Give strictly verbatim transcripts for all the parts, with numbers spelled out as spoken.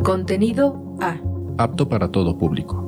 Contenido A. Apto para todo público.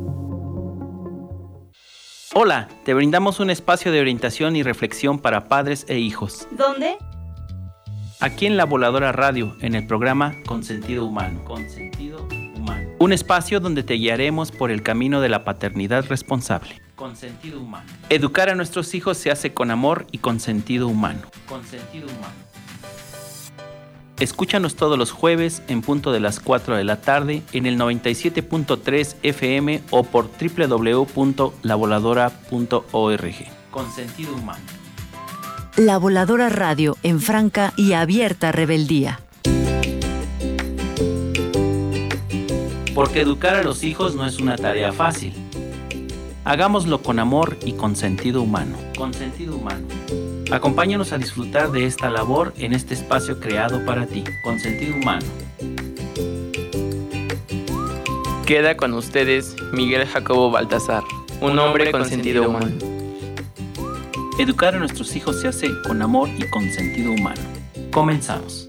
Hola, te brindamos un espacio de orientación y reflexión para padres e hijos. ¿Dónde? Aquí en La Voladora Radio, en el programa Con Sentido Humano. Con Sentido Humano. Un espacio donde te guiaremos por el camino de la paternidad responsable. Con Sentido Humano. Educar a nuestros hijos se hace con amor y con sentido humano. Con Sentido Humano. Escúchanos todos los jueves en punto de las cuatro de la tarde en el noventa y siete punto tres F M o por doble u doble u doble u punto la voladora punto org. Con Sentido Humano. La Voladora Radio en franca y abierta rebeldía. Porque educar a los hijos no es una tarea fácil. Hagámoslo con amor y con sentido humano. Con sentido humano. Acompáñanos a disfrutar de esta labor en este espacio creado para ti, con sentido humano. Queda con ustedes Miguel Jacobo Baltasar, un hombre con sentido humano. Educar a nuestros hijos se hace con amor y con sentido humano. Comenzamos.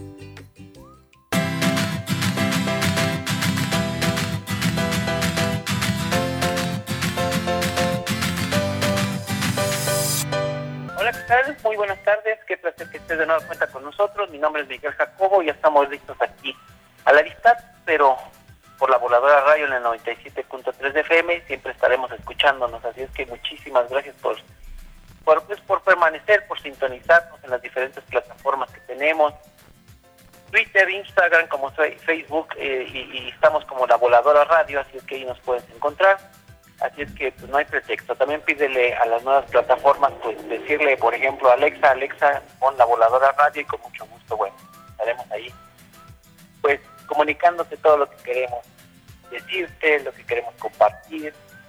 Hola, ¿qué tal? Muy buenas tardes, qué placer que estés de nueva cuenta con nosotros. Mi nombre es Miguel Jacobo y ya estamos listos aquí a la vista, pero por la Voladora Radio en el noventa y siete punto tres de F M, siempre estaremos escuchándonos, así es que muchísimas gracias por, por, pues, por permanecer, por sintonizarnos en las diferentes plataformas que tenemos, Twitter, Instagram, como Facebook, eh, y, y estamos como la Voladora Radio, así es que ahí nos puedes encontrar. Así es que pues no hay pretexto. También pídele a las nuevas plataformas, pues decirle, por ejemplo, Alexa, Alexa, pon la Voladora Radio y con mucho gusto, bueno, estaremos ahí, pues comunicándote todo lo que queremos decirte, lo que queremos compartir,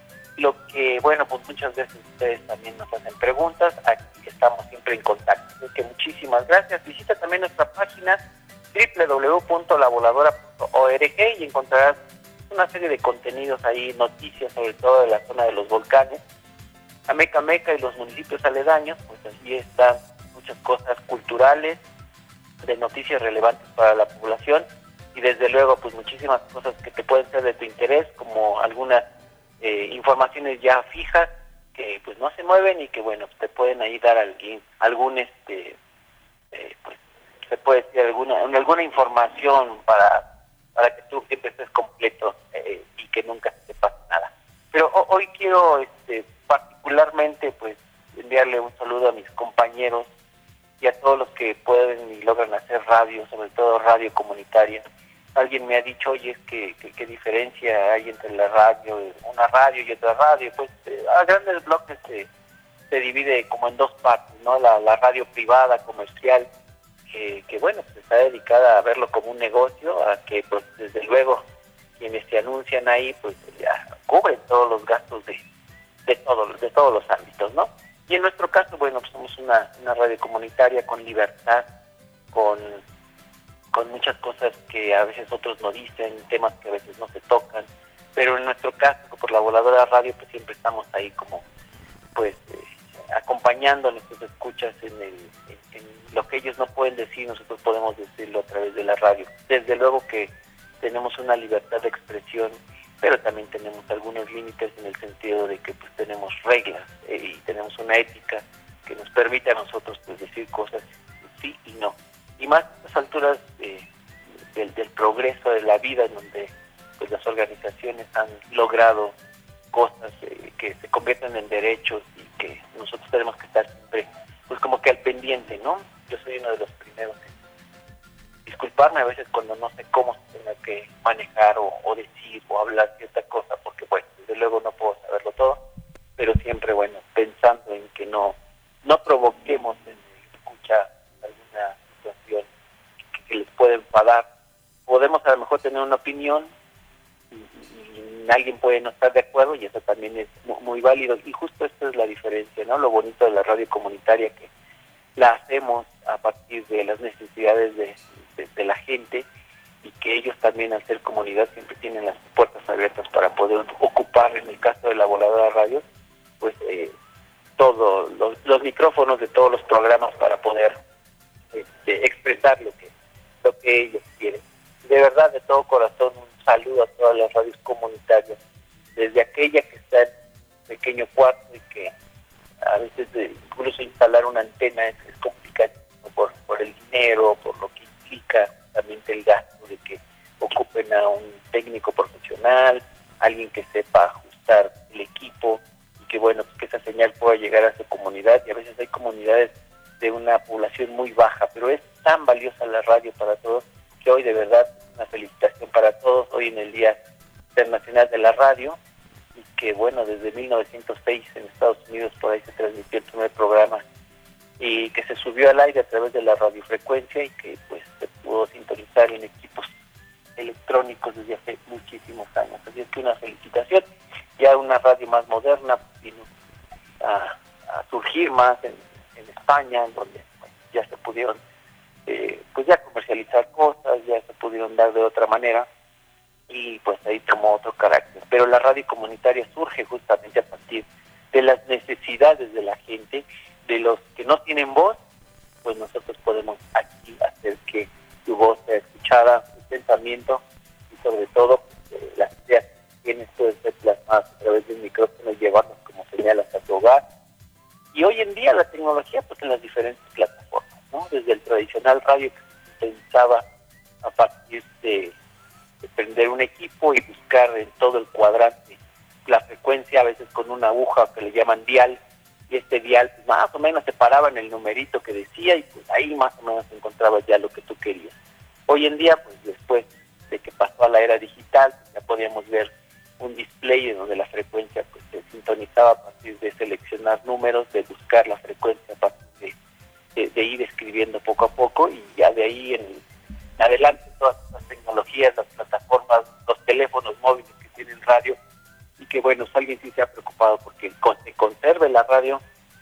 lo que, bueno, pues muchas veces ustedes también nos hacen preguntas, aquí estamos siempre en contacto. Así que muchísimas gracias. Visita también nuestra página doble u doble u doble u punto la voladora punto org y encontrarás una serie de contenidos ahí, noticias sobre todo de la zona de los volcanes, Ameca Meca y los municipios aledaños, pues allí están muchas cosas culturales, de noticias relevantes para la población y desde luego pues muchísimas cosas que te pueden ser de tu interés, como algunas eh, informaciones ya fijas que pues no se mueven y que bueno, te pueden ahí dar algún, algún este, eh, pues se puede decir alguna, alguna información para para que tú siempre estés completo eh, y que nunca te pase nada. Pero ho- hoy quiero este, particularmente pues enviarle un saludo a mis compañeros y a todos los que pueden y logran hacer radio, sobre todo radio comunitaria. Alguien me ha dicho, oye, es que qué diferencia hay entre la radio, una radio y otra radio. Pues eh, a grandes bloques se, se divide como en dos partes, ¿no? La, la radio privada, comercial, Que, que bueno, pues está dedicada a verlo como un negocio, a que pues desde luego quienes se anuncian ahí pues ya cubren todos los gastos de de todos de todos los ámbitos, ¿no? Y en nuestro caso, bueno, pues somos una, una radio comunitaria con libertad, con con muchas cosas que a veces otros no dicen, temas que a veces no se tocan, pero en nuestro caso, por la Voladora Radio, pues siempre estamos ahí como pues eh, acompañando a nuestros escuchas en, el, en, en lo que ellos no pueden decir, nosotros podemos decirlo a través de la radio. Desde luego que tenemos una libertad de expresión, pero también tenemos algunos límites en el sentido de que pues tenemos reglas eh, y tenemos una ética que nos permite a nosotros pues decir cosas sí y no. Y más a estas alturas eh, del, del progreso de la vida, en donde pues las organizaciones han logrado cosas eh, que se convierten en derechos y que nosotros tenemos que estar siempre pues como que al pendiente, ¿no? Yo soy uno de los primeros en disculparme a veces cuando no sé cómo se tenga que manejar o, o decir o hablar cierta cosa, porque bueno, desde luego no puedo saberlo todo, pero siempre, bueno, pensando en que no no provoquemos en escuchar alguna situación que, que les pueda enfadar. Podemos a lo mejor tener una opinión y alguien puede no estar de acuerdo y eso también es muy, muy válido, y justo esta es la diferencia, ¿no? Lo bonito de la radio comunitaria, que la hacemos a partir de las necesidades de, de, de la gente, y que ellos también, al ser comunidad, siempre tienen las puertas abiertas para poder ocupar, en el caso de la Voladora Radio, pues eh, todos los, los micrófonos de todos los programas para poder este, expresar lo que, lo que ellos quieren. De verdad, de todo corazón, un saludo a todas las radios comunitarias, desde aquella que está en un pequeño cuarto y que a veces de, incluso instalar una antena es, es complicado por, por el dinero, por lo que implica también el gasto de que ocupen a un técnico profesional, alguien que sepa ajustar el equipo y que bueno, pues que esa señal pueda llegar a su comunidad. Y a veces hay comunidades de una población muy baja, pero es tan valiosa la radio para todos que hoy de verdad una felicitación para todos, hoy en el Día Internacional de la Radio, y que bueno, desde mil novecientos seis en Estados Unidos por ahí se transmitió el primer programa y que se subió al aire a través de la radiofrecuencia y que pues se pudo sintonizar en equipos electrónicos desde hace muchísimos años. Así es que una felicitación. Ya una radio más moderna vino a, a surgir más en, en España, en donde pues, ya se pudieron eh, pues ya comercializar cosas, ya se pudieron dar de otra manera y pues ahí tomó otro carácter. Pero la radio comunitaria surge justamente a partir de las necesidades de la gente, de los que no tienen voz, pues nosotros podemos aquí hacer que su voz sea escuchada, su pensamiento y sobre todo eh, las ideas que tienes pueden ser plasmadas a través de un micrófono y llevarnos como señal hasta tu hogar. Y hoy en día la tecnología pues en las diferentes plataformas, ¿no? Desde el tradicional radio que se pensaba a partir de, de prender un equipo y buscar en todo el cuadrante la frecuencia, a veces con una aguja que le llaman dial, y este dial pues, más o menos se paraba en el numerito que decía y pues ahí más o menos encontrabas ya lo que tú querías. Hoy en día, pues después de que pasó a la era digital, ya podíamos ver un display en donde la frecuencia pues se sintonizaba a partir de seleccionar números, de buscar la frecuencia a partir de, de, de ir escribiendo poco a poco y ya de ahí en, en adelante todas las tecnologías, las plataformas, los teléfonos móviles que tienen radio y que bueno, si alguien sí se ha preocupado porque se conserve la radio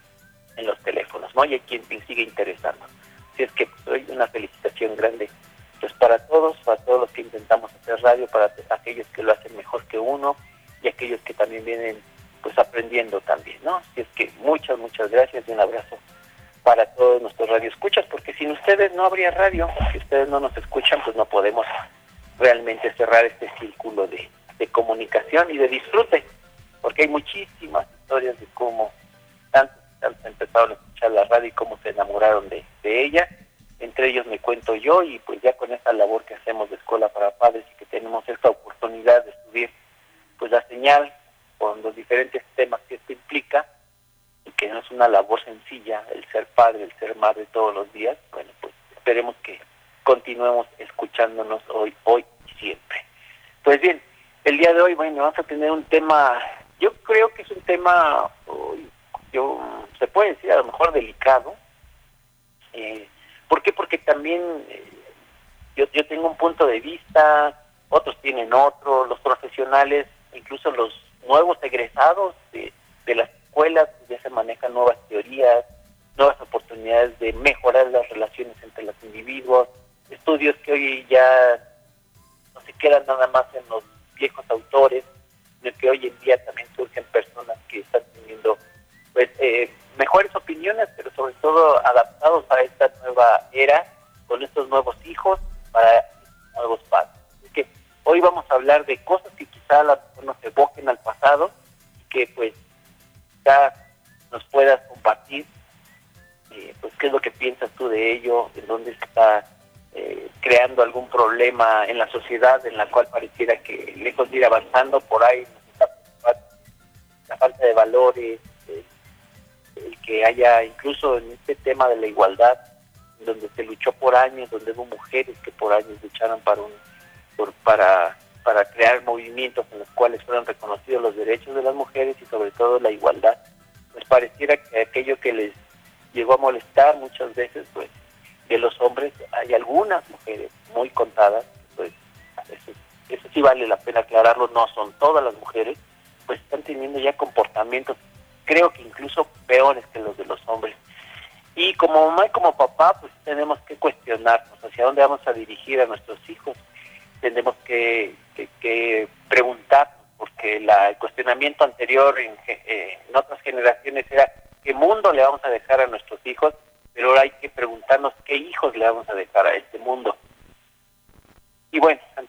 en los teléfonos, ¿no? Y hay quien le sigue interesando. Así es que pues, hoy una felicitación grande pues para todos, para todos los que intentamos hacer radio, para aquellos que lo hacen mejor que uno y aquellos que también vienen pues aprendiendo también, ¿no? Así es que muchas, muchas gracias y un abrazo para todos nuestros radioescuchas, porque sin ustedes no habría radio, si ustedes no nos escuchan pues no podemos realmente cerrar este círculo de, de comunicación y de disfrute, porque hay muchísimas historias de cómo tantos, tantos empezaron a escuchar la radio y cómo se enamoraron de, de ella. Entre ellos me cuento yo y pues ya con esta labor que hacemos de Escuela para Padres y que tenemos esta oportunidad de subir pues la señal con los diferentes temas que esto implica y que no es una labor sencilla el ser padre, el ser madre todos los días, bueno pues esperemos que continuemos escuchándonos hoy, hoy y siempre. Pues bien, el día de hoy bueno vamos a tener un tema, yo creo que es un tema, yo se puede decir a lo mejor delicado. eh, ¿Por qué? Porque también eh, yo, yo tengo un punto de vista, otros tienen otro, los profesionales, incluso los nuevos egresados de, de las escuelas, ya se manejan nuevas teorías, nuevas oportunidades de mejorar las relaciones entre los individuos, estudios que hoy ya no se quedan nada más en los viejos autores, sino que hoy en día también surgen personas que están teniendo pues eh, mejores opiniones, pero sobre todo adaptados a esta nueva era, con estos nuevos hijos, para estos nuevos padres. Así que hoy vamos a hablar de cosas que quizá a lo mejor nos evoquen al pasado, y que pues ya nos puedas compartir, eh, pues qué es lo que piensas tú de ello, en dónde está eh, creando algún problema en la sociedad, en la cual pareciera que lejos de ir avanzando, por ahí nos está preocupando la falta de valores, eh, el que haya incluso en este tema de la igualdad, donde se luchó por años, donde hubo mujeres que por años lucharon para un por, para para crear movimientos en los cuales fueron reconocidos los derechos de las mujeres y sobre todo la igualdad, pues pareciera que aquello que les llegó a molestar muchas veces, pues de los hombres, hay algunas mujeres muy contadas, pues eso, eso sí vale la pena aclararlo, no son todas las mujeres, pues están teniendo ya comportamientos creo que incluso peores que los de los hombres. Y como mamá y como papá, pues tenemos que cuestionarnos hacia dónde vamos a dirigir a nuestros hijos. Tenemos que, que, que preguntarnos, porque la, el cuestionamiento anterior en, eh, en otras generaciones era qué mundo le vamos a dejar a nuestros hijos, pero ahora hay que preguntarnos qué hijos le vamos a dejar a este mundo. Y bueno, ante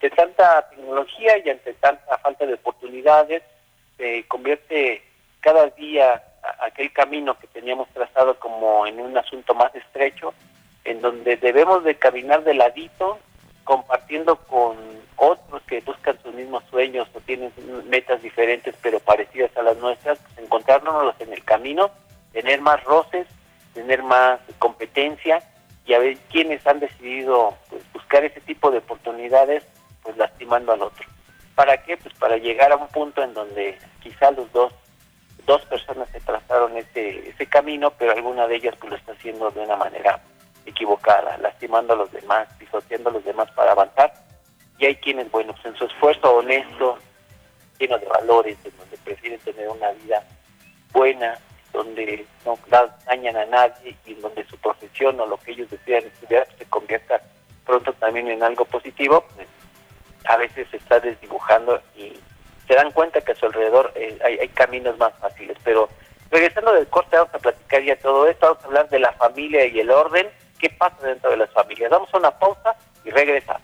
ante tanta tecnología y ante tanta falta de oportunidades, se convierte cada día aquel camino que teníamos trazado como en un asunto más estrecho, en donde debemos de caminar de ladito, compartiendo con otros que buscan sus mismos sueños o tienen metas diferentes pero parecidas a las nuestras, pues encontrárnoslos en el camino, tener más roces, tener más competencia y a ver quiénes han decidido pues, buscar ese tipo de oportunidades, pues lastimando al otro. ¿Para qué? Pues para llegar a un punto en donde quizá los dos dos personas se trazaron ese ese camino, pero alguna de ellas pues lo está haciendo de una manera equivocada, lastimando a los demás, pisoteando a los demás para avanzar. Y hay quienes, bueno, pues en su esfuerzo honesto, lleno de valores, en donde prefieren tener una vida buena, donde no dañan a nadie y en donde su profesión o lo que ellos decidan estudiar se convierta pronto también en algo positivo, pues, a veces se está desdibujando y se dan cuenta que a su alrededor eh, hay, hay caminos más fáciles. Pero regresando del corte, vamos a platicar ya todo esto, vamos a hablar de la familia y el orden, qué pasa dentro de las familias. Damos una pausa y regresamos.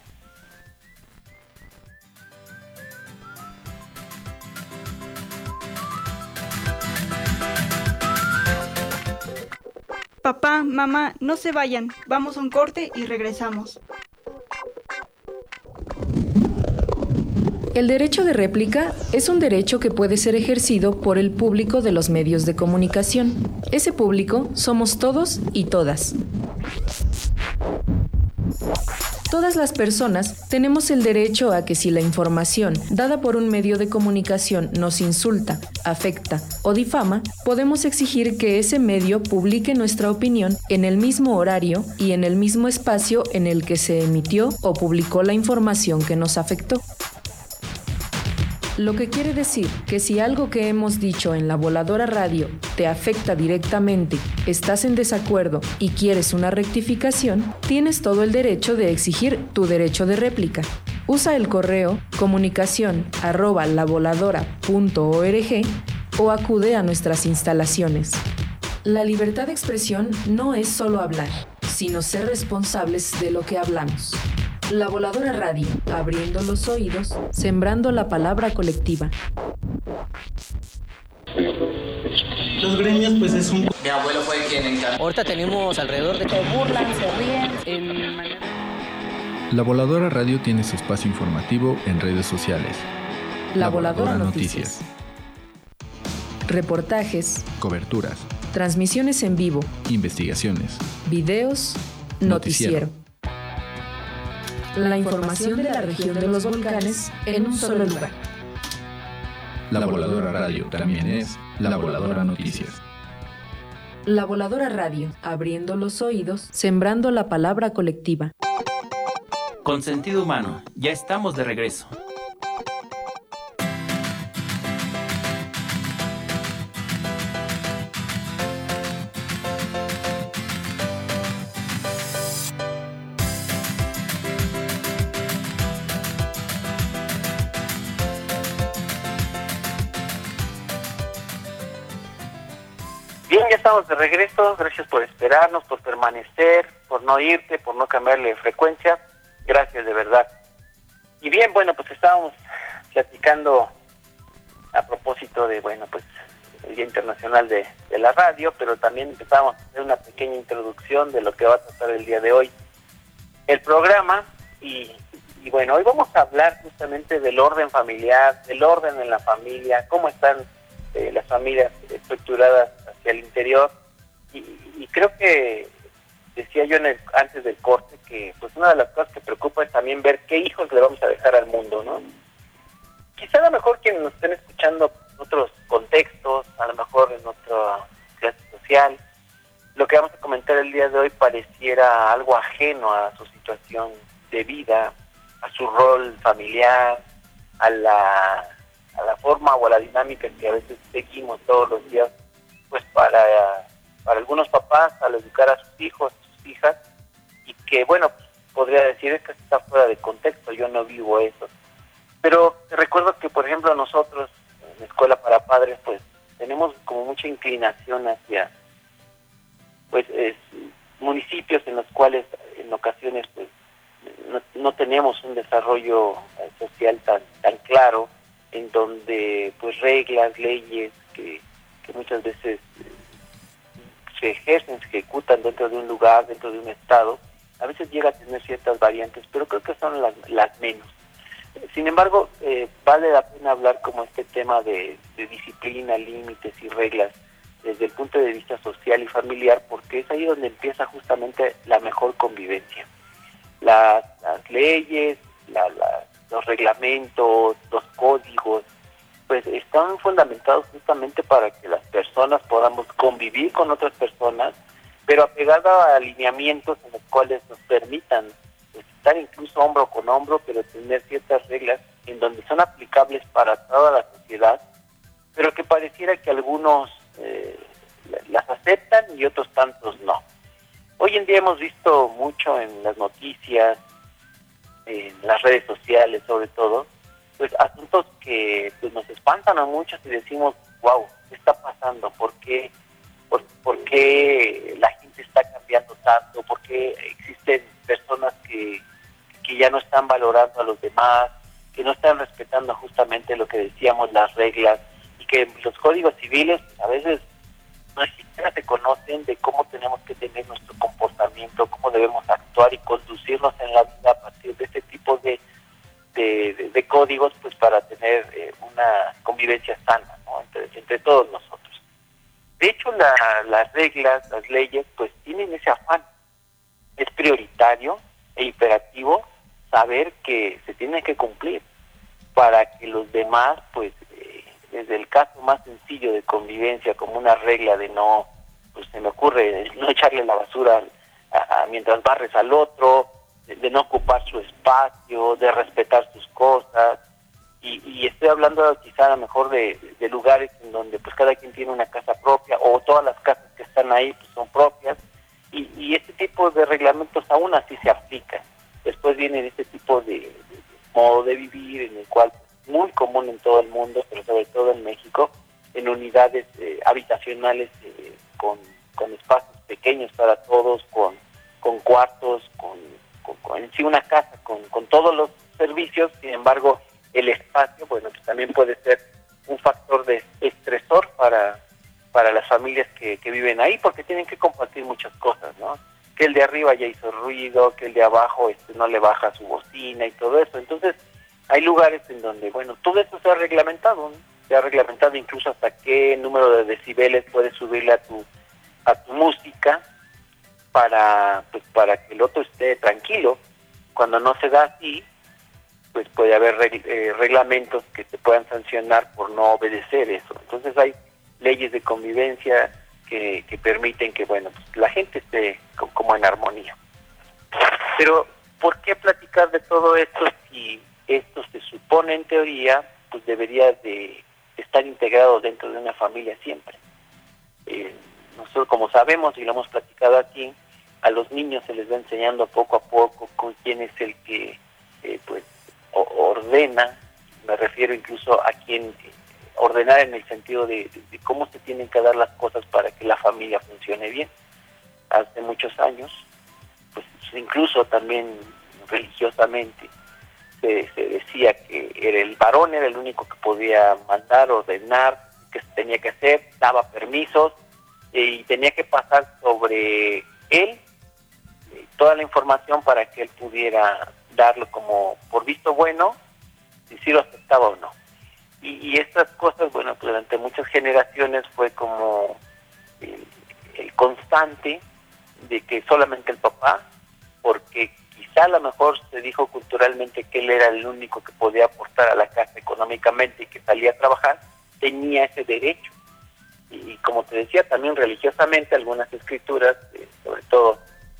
Papá, mamá, no se vayan, vamos a un corte y regresamos. El derecho de réplica es un derecho que puede ser ejercido por el público de los medios de comunicación. Ese público somos todos y todas. Todas las personas tenemos el derecho a que si la información dada por un medio de comunicación nos insulta, afecta o difama, podemos exigir que ese medio publique nuestra opinión en el mismo horario y en el mismo espacio en el que se emitió o publicó la información que nos afectó. Lo que quiere decir que si algo que hemos dicho en La Voladora Radio te afecta directamente, estás en desacuerdo y quieres una rectificación, tienes todo el derecho de exigir tu derecho de réplica. Usa el correo comunicación arroba lavoladora punto org o acude a nuestras instalaciones. La libertad de expresión no es solo hablar, sino ser responsables de lo que hablamos. La Voladora Radio, abriendo los oídos, sembrando la palabra colectiva. Los gremios, pues es un... Mi abuelo fue quien encargó. Ahorita tenemos alrededor de... Se burlan, se ríen. En... La Voladora Radio tiene su espacio informativo en redes sociales. La, La Voladora, Voladora Noticias. Noticias. Reportajes. Coberturas. Transmisiones en vivo. Investigaciones. Videos. Noticiero. Noticiero. La información de la región de los volcanes en un solo lugar. La Voladora Radio también es La Voladora Noticias. La Voladora Radio, abriendo los oídos, sembrando la palabra colectiva. Con sentido humano, ya estamos de regreso. Bien, ya estamos de regreso. Gracias por esperarnos, por permanecer, por no irte, por no cambiarle frecuencia. Gracias, de verdad. Y bien, bueno, pues estábamos platicando a propósito de, bueno, pues el Día Internacional de, de la Radio, pero también empezamos a hacer una pequeña introducción de lo que va a tratar el día de hoy el programa. Y, y bueno, hoy vamos a hablar justamente del orden familiar, del orden en la familia, cómo están eh, las familias estructuradas hacia el interior. Y, y creo que decía yo en el, antes del corte que pues una de las cosas que preocupa es también ver qué hijos le vamos a dejar al mundo, ¿no? Quizá a lo mejor quienes nos estén escuchando en otros contextos, a lo mejor en otra clase social, lo que vamos a comentar el día de hoy pareciera algo ajeno a su situación de vida, a su rol familiar, a la, a la forma o a la dinámica que a veces seguimos todos los días, pues para, para algunos papás al educar a sus hijos, a sus hijas, y que bueno, podría decir es que está fuera de contexto, yo no vivo eso. Pero recuerdo que, por ejemplo, nosotros, en la Escuela para Padres, pues tenemos como mucha inclinación hacia pues es, municipios en los cuales en ocasiones pues no, no tenemos un desarrollo social tan tan claro, en donde pues reglas, leyes que, que muchas veces se ejercen, se ejecutan dentro de un lugar, dentro de un estado, a veces llega a tener ciertas variantes, pero creo que son las, las menos. Sin embargo, eh, vale la pena hablar como este tema de, de disciplina, límites y reglas desde el punto de vista social y familiar, porque es ahí donde empieza justamente la mejor convivencia. Las, las leyes, la, la, los reglamentos, los códigos, pues están fundamentados justamente para que las personas podamos convivir con otras personas, pero apegada a alineamientos en los cuales nos permitan estar incluso hombro con hombro, pero tener ciertas reglas en donde son aplicables para toda la sociedad, pero que pareciera que algunos eh, las aceptan y otros tantos no. Hoy en día hemos visto mucho en las noticias, en las redes sociales sobre todo, pues asuntos que pues, nos espantan a muchos y decimos, wow, ¿qué está pasando? ¿Por qué, por, por qué la gente está cambiando tanto? ¿Por qué existen personas que, que ya no están valorando a los demás, que no están respetando justamente lo que decíamos, las reglas, y que los códigos civiles a veces no siquiera se conocen de cómo tenemos que tener nuestro comportamiento, cómo debemos actuar y conducirnos en la vida a partir de este tipo de De, de, de códigos, pues para tener eh, una convivencia sana, ¿no? entre, entre todos nosotros. De hecho, la, las reglas, las leyes, pues tienen ese afán. Es prioritario e imperativo saber que se tienen que cumplir para que los demás, pues eh, desde el caso más sencillo de convivencia, como una regla de no, pues se me ocurre, no echarle la basura a, a, mientras barres al otro, de no ocupar su espacio, de respetar sus cosas, y, y estoy hablando quizá a lo mejor de, de lugares en donde pues cada quien tiene una casa propia, o todas las casas que están ahí pues son propias, y, y este tipo de reglamentos aún así se aplican. Después viene este tipo de, de modo de vivir en el cual es muy común en todo el mundo, pero sobre todo en México, en unidades eh, habitacionales eh, con, con espacios pequeños para todos, con, con cuartos, con Con, con, en sí una casa con, con todos los servicios. Sin embargo, el espacio, bueno, pues también puede ser un factor de estresor para, para las familias que, que viven ahí, porque tienen que compartir muchas cosas, ¿no? Que el de arriba ya hizo ruido, que el de abajo este, no le baja su bocina y todo eso. Entonces, hay lugares en donde, bueno, todo eso se ha reglamentado, ¿no? Se ha reglamentado incluso hasta qué número de decibeles puedes subirle a tu, a tu música, para pues para que el otro esté tranquilo. Cuando no se da así, pues puede haber reg- eh, reglamentos que te puedan sancionar por no obedecer eso. Entonces hay leyes de convivencia que, que permiten que, bueno, pues la gente esté co- como en armonía. Pero, ¿por qué platicar de todo esto si esto se supone en teoría, pues debería de estar integrado dentro de una familia siempre? Eh, Nosotros, como sabemos y lo hemos platicado aquí, a los niños se les va enseñando poco a poco con quién es el que eh, pues o, ordena. Me refiero incluso a quién eh, ordenar en el sentido de, de, de cómo se tienen que dar las cosas para que la familia funcione bien. Hace muchos años, pues incluso también religiosamente, se, se decía que era el varón era el único que podía mandar, ordenar, que se tenía que hacer, daba permisos, y tenía que pasar sobre él eh, toda la información para que él pudiera darlo como por visto bueno, si sí lo aceptaba o no. Y, y estas cosas, bueno, pues durante muchas generaciones fue como el, el constante de que solamente el papá, porque quizá a lo mejor se dijo culturalmente que él era el único que podía aportar a la casa económicamente y que salía a trabajar, tenía ese derecho. Y como te decía, también religiosamente algunas escrituras, eh, sobre todo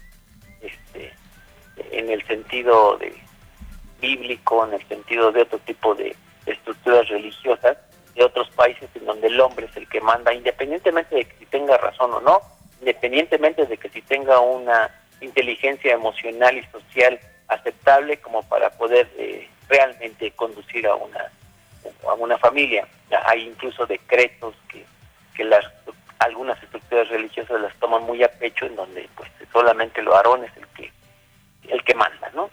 este, en el sentido de bíblico, en el sentido de otro tipo de, de estructuras religiosas de otros países en donde el hombre es el que manda, independientemente de que si tenga razón o no, independientemente de que si tenga una inteligencia emocional y social aceptable como para poder eh, realmente conducir a una, a una familia. Hay incluso decretos que que las algunas estructuras religiosas las toman muy a pecho, en donde pues solamente el varón es el que el que manda, ¿no?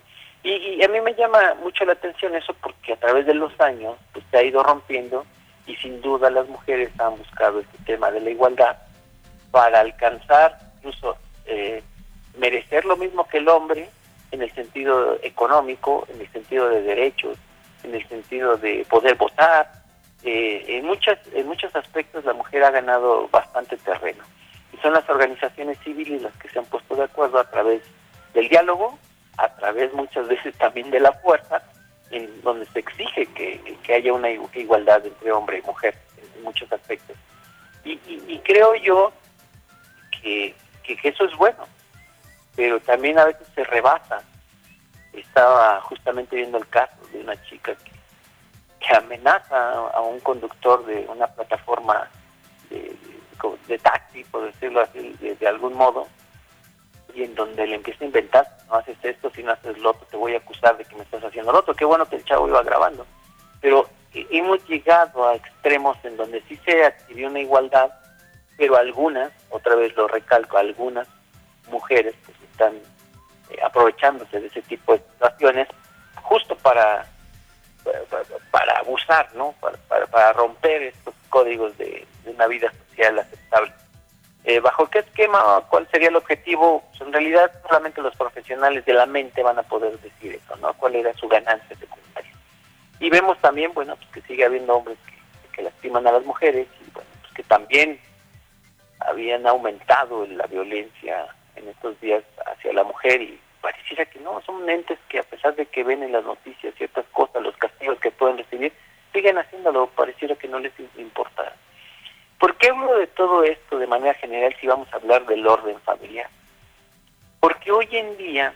Y, y a mí me llama mucho la atención eso porque a través de los años pues, se ha ido rompiendo y sin duda las mujeres han buscado este tema de la igualdad para alcanzar incluso eh, merecer lo mismo que el hombre en el sentido económico, en el sentido de derechos, en el sentido de poder votar. Eh, en, muchas, en muchos aspectos la mujer ha ganado bastante terreno. Y son las organizaciones civiles las que se han puesto de acuerdo a través del diálogo, a través muchas veces también de la fuerza, en donde se exige que, que haya una igualdad entre hombre y mujer en muchos aspectos. Y, y, y creo yo que, que, que eso es bueno, pero también a veces se rebasa. Estaba justamente viendo el caso de una chica que, que amenaza a un conductor de una plataforma de, de taxi, por decirlo así, de, de algún modo, y en donde le empieza a inventar: no haces esto, si no haces lo otro, te voy a acusar de que me estás haciendo lo otro. Qué bueno que el chavo iba grabando. Pero hemos llegado a extremos en donde sí se adquirió una igualdad, pero algunas, otra vez lo recalco, algunas mujeres pues están eh, aprovechándose de ese tipo de situaciones justo para para, para abusar, ¿no? Para, para, para romper estos códigos de, de una vida social aceptable. Eh, ¿Bajo qué esquema? ¿Cuál sería el objetivo? Pues en realidad solamente los profesionales de la mente van a poder decir eso, ¿no? ¿Cuál era su ganancia secundaria? Y vemos también, bueno, pues que sigue habiendo hombres que, que lastiman a las mujeres y, bueno, pues que también habían aumentado la violencia en estos días hacia la mujer y pareciera que no, son entes que a pesar de que ven en las noticias ciertas cosas, los castigos que pueden recibir, siguen haciéndolo, pareciera que no les importa. ¿Por qué hablo de todo esto de manera general si vamos a hablar del orden familiar? Porque hoy en día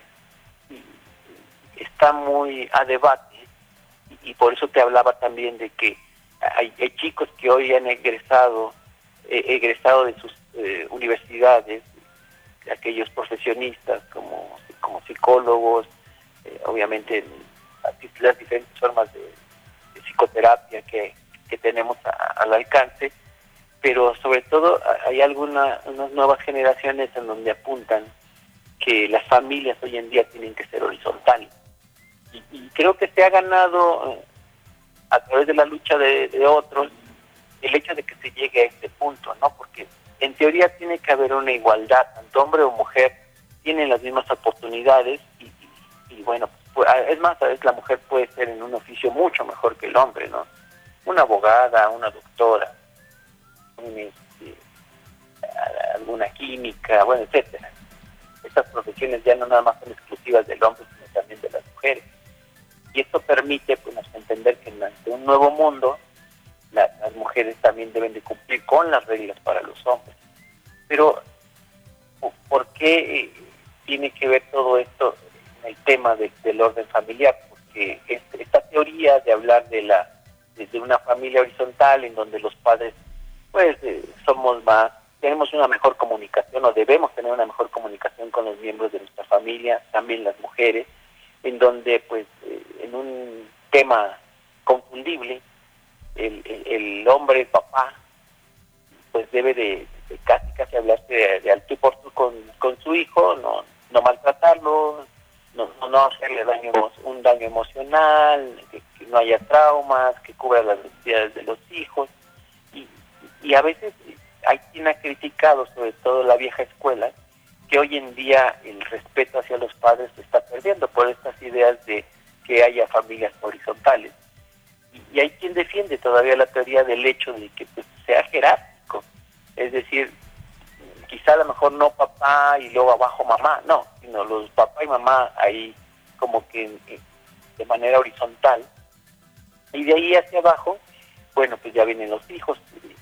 está muy a debate y, y por eso te hablaba también de que hay, hay chicos que hoy han egresado, eh, egresado de sus eh, universidades, aquellos profesionistas como, como psicólogos, eh, obviamente las diferentes formas de, de psicoterapia que, que tenemos a, al alcance, pero sobre todo hay algunas unas nuevas generaciones en donde apuntan que las familias hoy en día tienen que ser horizontales. Y, y creo que se ha ganado eh, a través de la lucha de, de otros el hecho de que se llegue a este punto, ¿no? Porque en teoría tiene que haber una igualdad, tanto hombre o mujer tienen las mismas oportunidades y, y, y bueno, pues, es más, a veces la mujer puede ser en un oficio mucho mejor que el hombre, ¿no? Una abogada, una doctora, un, este, alguna química, bueno, etcétera. Estas profesiones ya no nada más son exclusivas del hombre, sino también de las mujeres. Y esto permite pues, entender que ante un nuevo mundo, la, las mujeres también deben de cumplir con las reglas para los hombres. Pero, ¿por qué eh, tiene que ver todo esto en el tema de, del orden familiar? Porque este, esta teoría de hablar de la de, de una familia horizontal en donde los padres pues eh, somos más, tenemos una mejor comunicación o debemos tener una mejor comunicación con los miembros de nuestra familia, también las mujeres, en donde pues eh, en un tema confundible el, el, el hombre, el papá, pues debe de, de casi casi hablarse de, de al tú por tú con, con su hijo, no, no maltratarlo, no, no, no hacerle daño, un daño emocional, que, que no haya traumas, que cubra las necesidades de los hijos. Y, y a veces hay quien ha criticado, sobre todo la vieja escuela, que hoy en día el respeto hacia los padres se está perdiendo por estas ideas de que haya familias horizontales. Y, y hay quien defiende todavía la teoría del hecho de que pues, sea jerárquico, es decir, quizá a lo mejor no papá y luego abajo mamá, no, sino los papá y mamá ahí como que de manera horizontal, y de ahí hacia abajo, bueno, pues ya vienen los hijos,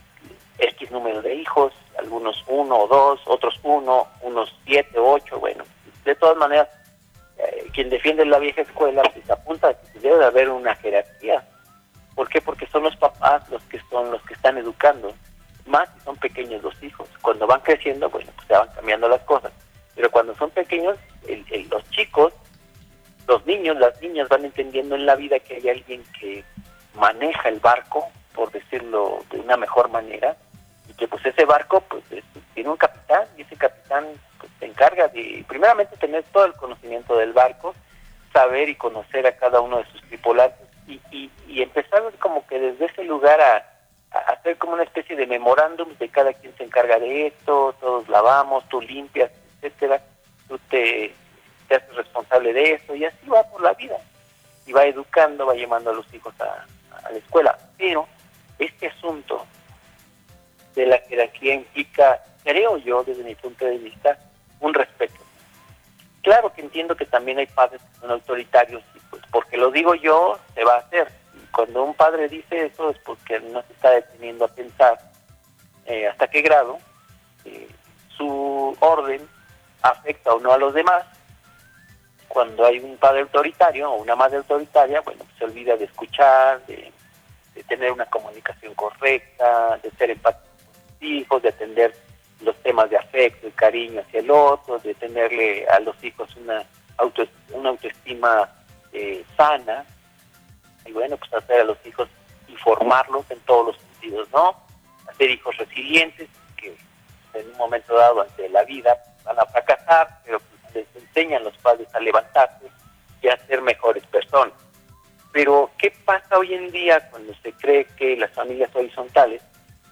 X número de hijos, algunos uno o dos, otros uno, unos siete o ocho, bueno, de todas maneras, eh, quien defiende la vieja escuela pues apunta a que debe de haber una jerarquía. ¿Por qué? Porque son los papás los que son los que están educando, más si son pequeños los hijos. Cuando van creciendo, bueno, pues se van cambiando las cosas, pero cuando son pequeños, el, el, los chicos, los niños, las niñas van entendiendo en la vida que hay alguien que maneja el barco, por decirlo de una mejor manera, y que pues ese barco pues es, tiene un capitán, y ese capitán pues se encarga de primeramente tener todo el conocimiento del barco saber y conocer a cada uno de sus tripulantes y, y, y empezar como que desde ese lugar a, a hacer como una especie de memorándum de cada quien se encarga de esto, todos lavamos, tú limpias, etcétera, tú te, te haces responsable de eso y así va por la vida y va educando, va llevando a los hijos a, a la escuela. Pero este asunto de la jerarquía implica, creo yo, desde mi punto de vista, un respeto. Claro que entiendo que también hay padres que son autoritarios, y pues porque lo digo yo, se va a hacer. Y cuando un padre dice eso es porque no se está deteniendo a pensar eh, hasta qué grado eh, su orden afecta o no a los demás. Cuando hay un padre autoritario o una madre autoritaria, bueno, pues se olvida de escuchar, de, de tener una comunicación correcta, de ser empático con sus hijos, de atender los temas de afecto y cariño hacia el otro, de tenerle a los hijos una, auto, una autoestima eh, sana, y bueno, pues hacer a los hijos y formarlos en todos los sentidos, ¿no? Hacer hijos resilientes, que en un momento dado ante la vida van a fracasar, pero pues les enseñan los padres a levantarse y a ser mejores personas. Pero, ¿qué pasa hoy en día cuando se cree que las familias horizontales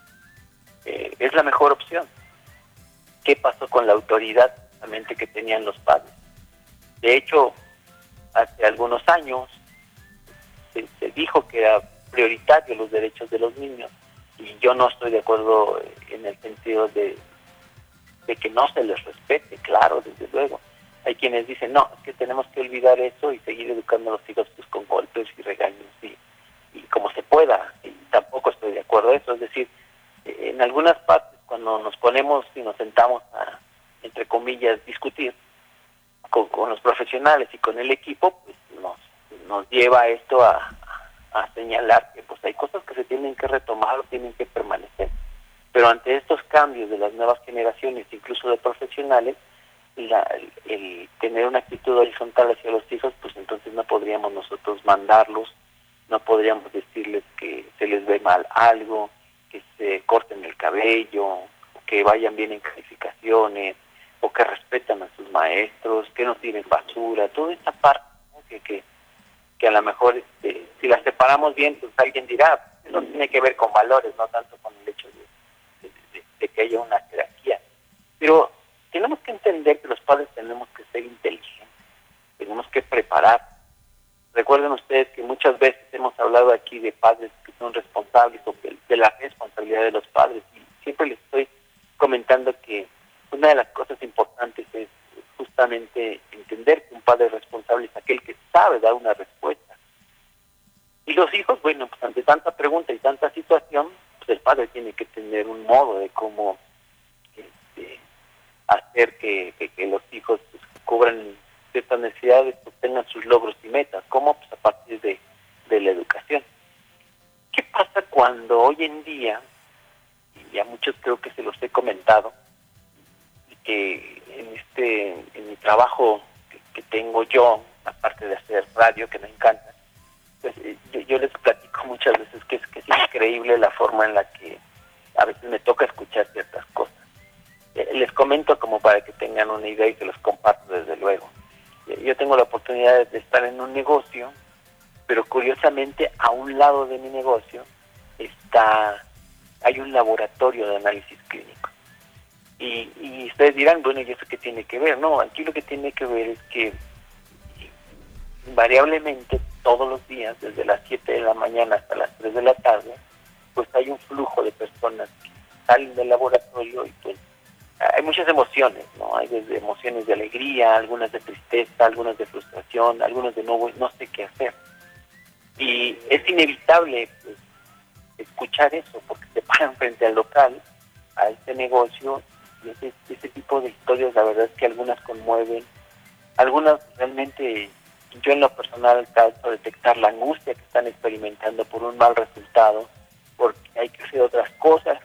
eh, es la mejor opción? ¿Qué pasó con la autoridad realmente que tenían los padres? De hecho, hace algunos años se, se dijo que era prioritario los derechos de los niños y yo no estoy de acuerdo en el sentido de, de que no se les respete, claro, desde luego. Hay quienes dicen, no, es que tenemos que olvidar eso y seguir educando a los hijos pues, con golpes y regaños y, y como se pueda. Y tampoco estoy de acuerdo en eso, es decir, en algunas partes cuando nos ponemos y nos sentamos a, entre comillas, discutir con, con los profesionales y con el equipo, pues nos, nos lleva esto a, a señalar que pues hay cosas que se tienen que retomar o tienen que permanecer. Pero ante estos cambios de las nuevas generaciones, incluso de profesionales, la, el, el tener una actitud horizontal hacia los hijos, pues entonces no podríamos nosotros mandarlos, no podríamos decirles que se les ve mal algo, que se corten el cabello, que vayan bien en calificaciones, o que respetan a sus maestros, que no tiren basura, toda esta parte, ¿no? que, que que a lo mejor este, si la separamos bien, pues alguien dirá, eso tiene que ver con valores, no tanto con el hecho de, de, de, de que haya una jerarquía. Pero tenemos que entender que los padres tenemos que ser inteligentes, tenemos que preparar. Recuerden ustedes que muchas veces hemos hablado aquí de padres que son responsables o de, de la responsabilidad de los padres y siempre les estoy comentando que una de las cosas importantes es justamente entender que un padre responsable es aquel que sabe dar una respuesta. Y los hijos, bueno, pues ante tanta pregunta y tanta situación, pues el padre tiene que tener un modo de cómo este, hacer que, que, que los hijos pues, cubran ciertas necesidades, pues tengan sus logros y metas. ¿Cómo? Pues a partir de, de la educación. ¿Qué pasa cuando hoy en día, y a muchos creo que se los he comentado, y que en este en mi trabajo que, que tengo yo, aparte de hacer radio, que me encanta, pues yo, yo les platico muchas veces que es, que es increíble la forma en la que a veces me toca escuchar ciertas cosas. Eh, les comento como para que tengan una idea y que los comparto desde luego. Eh, yo tengo la oportunidad de estar en un negocio, pero curiosamente a un lado de mi negocio está hay un laboratorio de análisis clínico. Y, y ustedes dirán, bueno, ¿y eso qué tiene que ver? No, aquí lo que tiene que ver es que invariablemente todos los días, desde las siete de la mañana hasta las tres de la tarde, pues hay un flujo de personas que salen del laboratorio y pues hay muchas emociones, ¿no? Hay desde emociones de alegría, algunas de tristeza, algunas de frustración, algunas de no, no sé qué hacer. Y es inevitable pues, escuchar eso, porque se paran frente al local, a este negocio, y ese, ese tipo de historias, la verdad es que algunas conmueven, algunas realmente, yo en lo personal alcanzo a detectar la angustia que están experimentando por un mal resultado, porque hay que hacer otras cosas,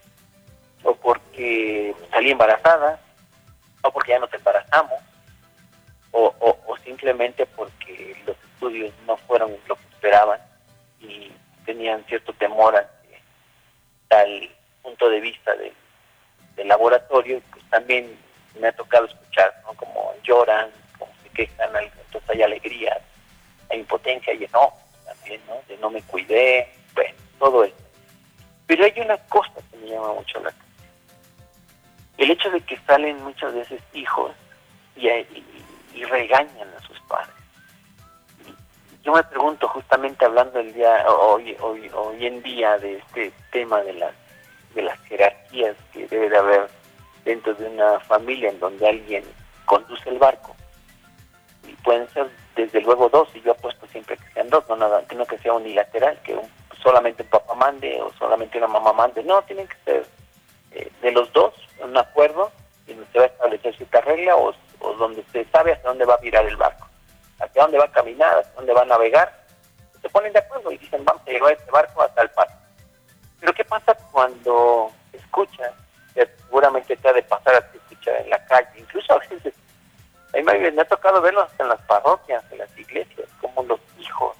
o porque salí embarazada, o porque ya no te embarazamos, o, o, o simplemente porque los estudios no fueron lo que esperaban y tenían cierto temor ante tal punto de vista de, del laboratorio. Pues también me ha tocado escuchar, ¿no? Como lloran, como se quejan, entonces hay alegría, hay impotencia y enojo también, ¿no? De no me cuidé, bueno, todo eso. Pero hay una cosa que me llama mucho la atención. El hecho de que salen muchas veces hijos y, y, y regañan a sus padres. Yo me pregunto, justamente hablando el día hoy, hoy, hoy en día de este tema de las, de las jerarquías que debe de haber dentro de una familia en donde alguien conduce el barco, y pueden ser desde luego dos, y yo apuesto siempre que sean dos, no nada, que no que sea unilateral, que un, solamente un papá mande o solamente una mamá mande, no, tienen que ser eh, de los dos, un acuerdo, y se va a establecer cierta regla o, o donde se sabe hasta dónde va a virar el barco, hacia dónde va a caminar, hacia dónde va a navegar, se ponen de acuerdo y dicen vamos a llevar este barco hasta el paso. Pero ¿qué pasa cuando escuchas? Que seguramente te ha de pasar a ti escuchar en la calle, incluso a veces, a mí me, me ha tocado verlo hasta en las parroquias, en las iglesias, como los hijos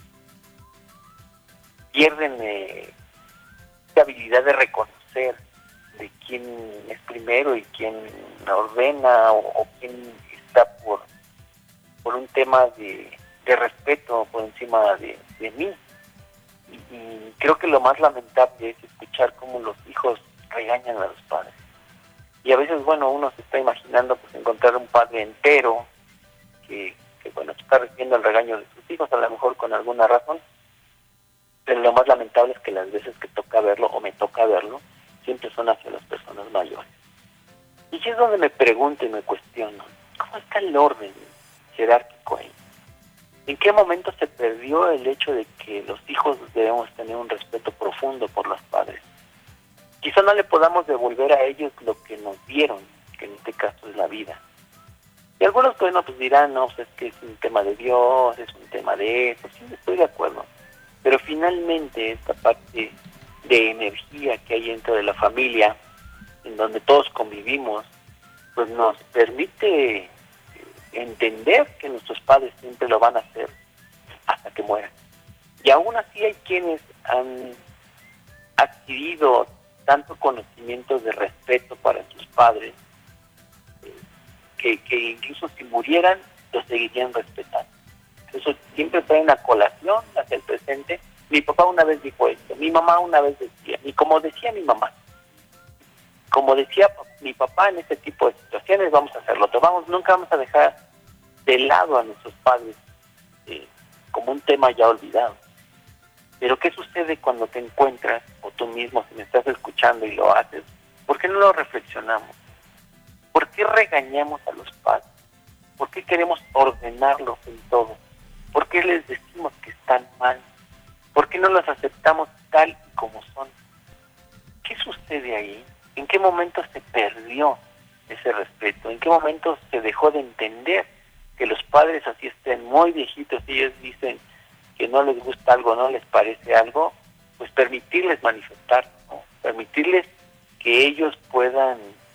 pierden eh, esa habilidad de reconocer de quién es primero y quién ordena o, o quién está por por un tema de, de respeto por encima de, de mí. Y, y creo que lo más lamentable es escuchar cómo los hijos regañan a los padres. Y a veces, bueno, uno se está imaginando pues encontrar un padre entero que, que bueno, está recibiendo el regaño de sus hijos, a lo mejor con alguna razón, pero lo más lamentable es que las veces que toca verlo, o me toca verlo, siempre son hacia las personas mayores. Y es donde me pregunto y me cuestiono, ¿cómo está el orden jerárquico ahí? ¿En qué momento se perdió el hecho de que los hijos debemos tener un respeto profundo por los padres? Quizá no le podamos devolver a ellos lo que nos dieron, que en este caso es la vida. Y algunos, bueno, pues dirán, no, pues es que es un tema de Dios, es un tema de eso, sí, estoy de acuerdo. Pero finalmente esta parte de energía que hay dentro de la familia, en donde todos convivimos, pues nos permite entender que nuestros padres siempre lo van a hacer hasta que mueran. Y aún así hay quienes han adquirido tanto conocimiento de respeto para sus padres eh, que, que incluso si murieran los seguirían respetando. Eso siempre trae una colación hacia el presente. Mi papá una vez dijo esto, mi mamá una vez decía, y como decía mi mamá, como decía mi papá en este tipo de situaciones, vamos a hacerlo. Vamos, nunca vamos a dejar de lado a nuestros padres eh, como un tema ya olvidado. Pero ¿qué sucede cuando te encuentras, o tú mismo, si me estás escuchando y lo haces? ¿Por qué no lo reflexionamos? ¿Por qué regañamos a los padres? ¿Por qué queremos ordenarlos en todo? ¿Por qué les decimos que están mal? ¿Por qué no los aceptamos tal y como son? ¿Qué sucede ahí? ¿En qué momento se perdió ese respeto? ¿En qué momento se dejó de entender que los padres, así estén muy viejitos, y ellos dicen que no les gusta algo, no les parece algo, pues permitirles manifestar, ¿no? Permitirles que ellos puedan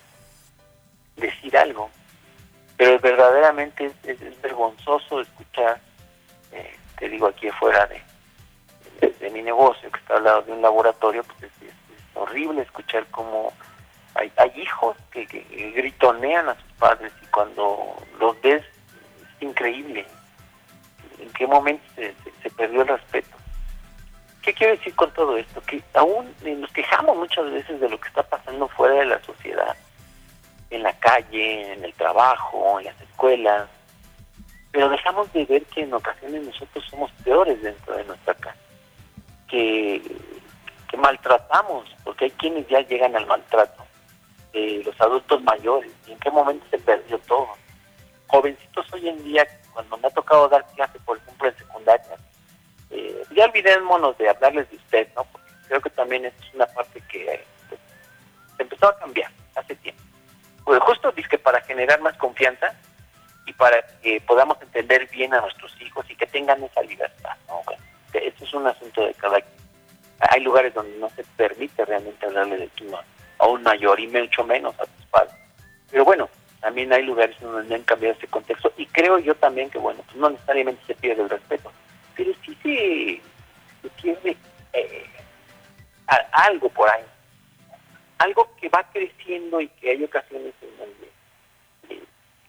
decir algo? Pero verdaderamente es, es, es vergonzoso escuchar, eh, te digo aquí afuera de, de, de mi negocio, que está al lado de un laboratorio, pues es, es, es horrible escuchar cómo hay, hay hijos que, que gritonean a sus padres, y cuando los ves es increíble. ¿En qué momento se, se, se perdió el respeto? ¿Qué quiero decir con todo esto? Que aún nos quejamos muchas veces de lo que está pasando fuera de la sociedad, en la calle, en el trabajo, en las escuelas, pero dejamos de ver que en ocasiones nosotros somos peores dentro de nuestra casa, que, que maltratamos, porque hay quienes ya llegan al maltrato, eh, los adultos mayores, y en qué momento se perdió todo. Jovencitos hoy en día, cuando me ha tocado dar clase, por ejemplo, en secundaria, eh, ya olvidémonos de hablarles de usted, ¿no? Porque creo que también es una parte que eh, pues, se empezó a cambiar hace tiempo. Pues justo dizque para generar más confianza y para que podamos entender bien a nuestros hijos y que tengan esa libertad, ¿no? Bueno, esto es un asunto de cada quien. Hay lugares donde no se permite realmente hablarle de tú a un mayor y mucho menos a tus padres. Pero bueno, también hay lugares donde han cambiado ese contexto, y creo yo también que, bueno, pues no necesariamente se pierde el respeto, pero sí se, se pierde eh, a, algo por ahí. Algo que va creciendo y que hay ocasiones en donde eh,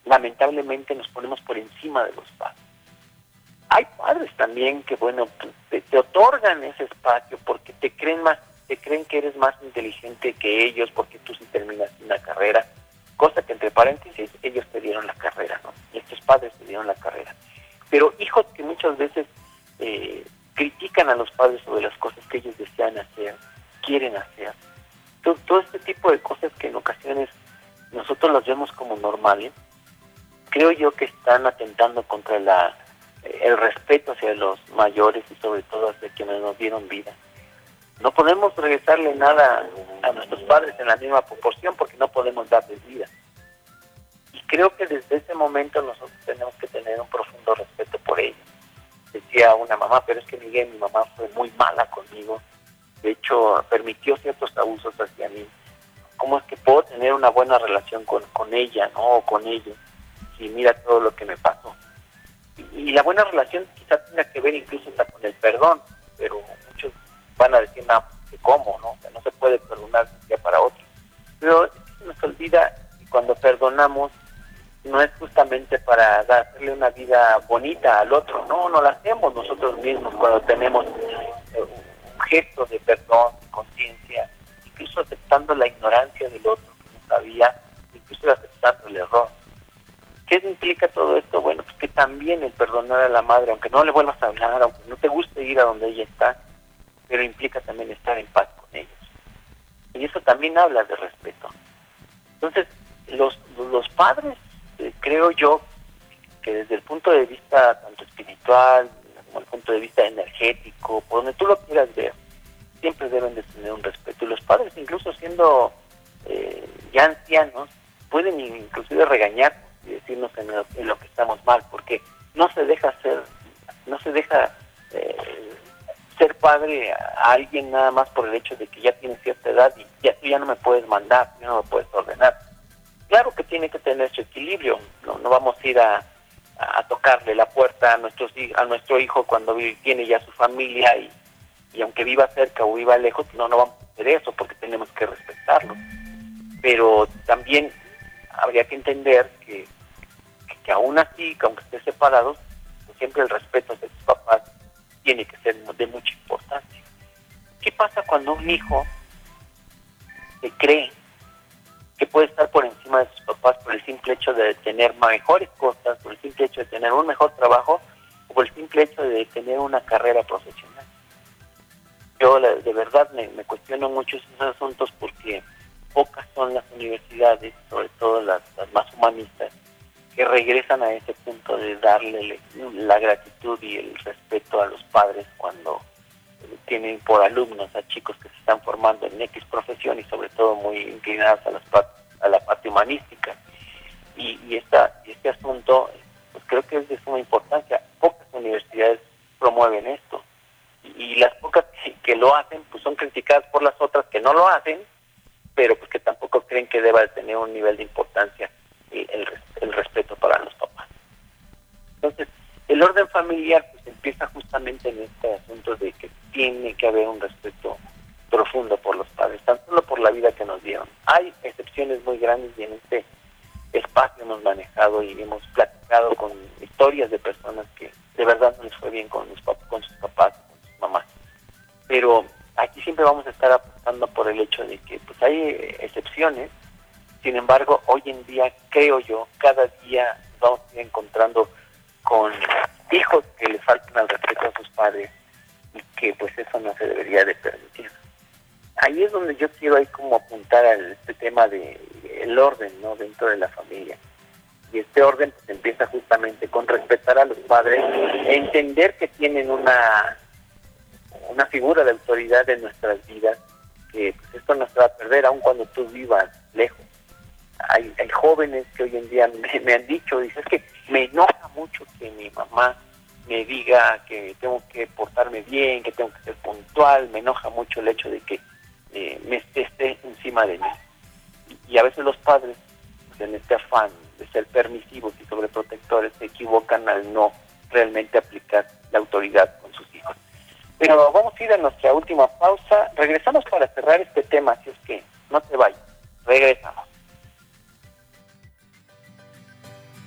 lamentablemente nos ponemos por encima de los padres. Hay padres también que, bueno, te, te otorgan ese espacio porque te creen más, te creen que eres más inteligente que ellos porque tú sí terminaste una carrera, cosa que entre paréntesis ellos te dieron la carrera, ¿no? Y estos padres te dieron la carrera. Pero hijos que muchas veces eh, critican a los padres sobre las cosas que ellos desean hacer, quieren hacer. Todo, todo este tipo de cosas que en ocasiones nosotros las vemos como normales, creo yo que están atentando contra la el respeto hacia los mayores y sobre todo hacia quienes nos dieron vida. No podemos regresarle nada a nuestros padres en la misma proporción porque no podemos darles vida. Y creo que desde ese momento nosotros tenemos que tener un profundo respeto por ellos. Decía una mamá, pero es que Miguel, mi mamá fue muy mala conmigo. De hecho, permitió ciertos abusos hacia mí. ¿Cómo es que puedo tener una buena relación con, con ella, no, o con ellos? Si mira todo lo que me pasó. Y la buena relación quizá tenga que ver incluso hasta con el perdón, pero muchos van a decir, no, ¿cómo? ¿No? O sea, no se puede perdonar de un día para otro. Pero se nos olvida que cuando perdonamos no es justamente para darle una vida bonita al otro, no, no la hacemos nosotros mismos cuando tenemos un gesto de perdón, de conciencia, incluso aceptando la ignorancia del otro que no sabía, incluso aceptando el error. ¿Qué implica todo esto? Bueno, pues que también el perdonar a la madre, aunque no le vuelvas a hablar, aunque no te guste ir a donde ella está, pero implica también estar en paz con ellos. Y eso también habla de respeto. Entonces, los, los padres, eh, creo yo, que desde el punto de vista tanto espiritual, como el punto de vista energético, por donde tú lo quieras ver, siempre deben de tener un respeto. Y los padres, incluso siendo eh, ya ancianos, pueden inclusive regañar y decirnos en lo, en lo que estamos mal, porque no se deja ser, no se deja eh, ser padre a alguien nada más por el hecho de que ya tiene cierta edad y ya tú ya no me puedes mandar, ya no me puedes ordenar. Claro que tiene que tener su equilibrio, no, no vamos a ir a, a tocarle la puerta a nuestros a nuestro hijo cuando vive, tiene ya su familia y, y aunque viva cerca o viva lejos, no, no vamos a hacer eso porque tenemos que respetarlo. Pero también habría que entender que que aún así, que aunque estén separados, pues siempre el respeto hacia sus papás tiene que ser de mucha importancia. ¿Qué pasa cuando un hijo se cree que puede estar por encima de sus papás por el simple hecho de tener mejores cosas, por el simple hecho de tener un mejor trabajo, o por el simple hecho de tener una carrera profesional? Yo de verdad me, me cuestiono mucho esos asuntos porque pocas son las universidades, sobre todo las, las más humanistas, que regresan a ese punto de darle la gratitud y el respeto a los padres cuando tienen por alumnos a chicos que se están formando en X profesión y sobre todo muy inclinados a, las part- a la parte humanística. Y, y, esta, y este asunto, pues creo que es de suma importancia. Pocas universidades promueven esto. Y, y las pocas que, que lo hacen, pues son criticadas por las otras que no lo hacen, pero pues que tampoco creen que deba de tener un nivel de importancia el, el, el respeto para los papás. Entonces, el orden familiar pues empieza justamente en este asunto de que tiene que haber un respeto profundo por los padres, tan solo por la vida que nos dieron. Hay excepciones muy grandes y en este espacio hemos manejado y hemos platicado con historias de personas que de verdad no les fue bien con, los pap- con sus papás, con sus mamás. Pero aquí siempre vamos a estar apostando por el hecho de que pues hay excepciones. Sin embargo, hoy en día, creo yo, cada día vamos a ir encontrando con hijos que le faltan al respeto a sus padres y que pues eso no se debería de permitir. Ahí es donde yo quiero ahí como apuntar al este tema de el orden, ¿no?, dentro de la familia. Y este orden pues empieza justamente con respetar a los padres, entender que tienen una una figura de autoridad en nuestras vidas, que pues, esto no se va a perder aun cuando tú vivas lejos. Hay, hay jóvenes que hoy en día me, me han dicho, dice, es que me enoja mucho que mi mamá me diga que tengo que portarme bien, que tengo que ser puntual, me enoja mucho el hecho de que eh, me esté, esté encima de mí. Y, y a veces los padres, pues, en este afán de ser permisivos y sobreprotectores, se equivocan al no realmente aplicar la autoridad con sus hijos. Pero vamos a ir a nuestra última pausa. Regresamos para cerrar este tema, así es que no te vayas. Regresamos.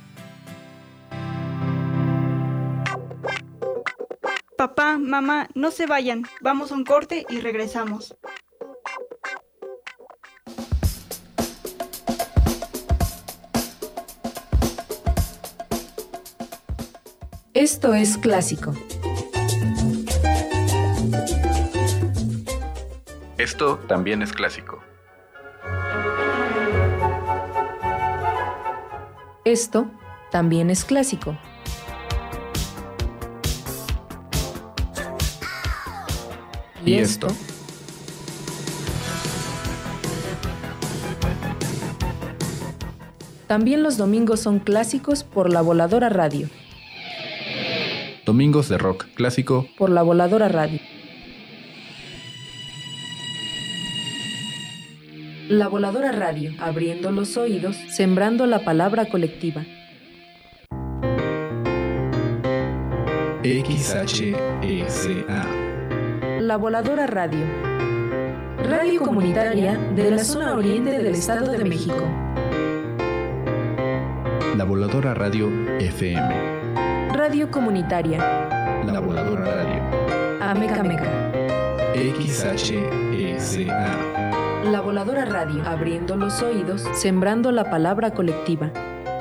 Papá, mamá, no se vayan. Vamos a un corte y regresamos. Esto es Clásico. Esto también es clásico. Esto también es clásico. ¿Y esto? También los domingos son clásicos por La Voladora Radio. Domingos de rock clásico Por La Voladora Radio. La Voladora Radio, abriendo los oídos, sembrando la palabra colectiva. X H S A. La Voladora Radio. Radio comunitaria de la zona oriente del Estado de México. La Voladora Radio F M. Radio comunitaria. La Voladora Radio. Ameca Meca. X H S A. La Voladora Radio, abriendo los oídos, sembrando la palabra colectiva.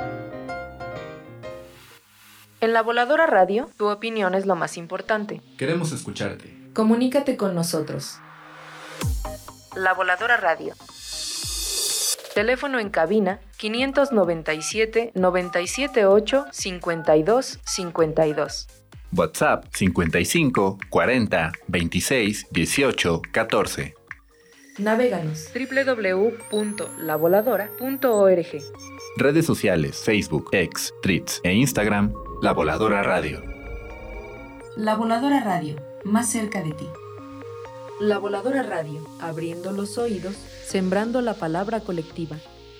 En La Voladora Radio, tu opinión es lo más importante. Queremos escucharte. Comunícate con nosotros. La Voladora Radio. Teléfono en cabina quinientos noventa y siete, noventa y siete ocho, cincuenta y dos, cincuenta y dos. WhatsApp cincuenta y cinco, cuarenta, veintiséis, dieciocho, catorce. Navéganos doble u doble u doble u punto la voladora punto org. Redes sociales, Facebook, X, Threads e Instagram, La Voladora Radio. La Voladora Radio, más cerca de ti. La Voladora Radio, abriendo los oídos, sembrando la palabra colectiva.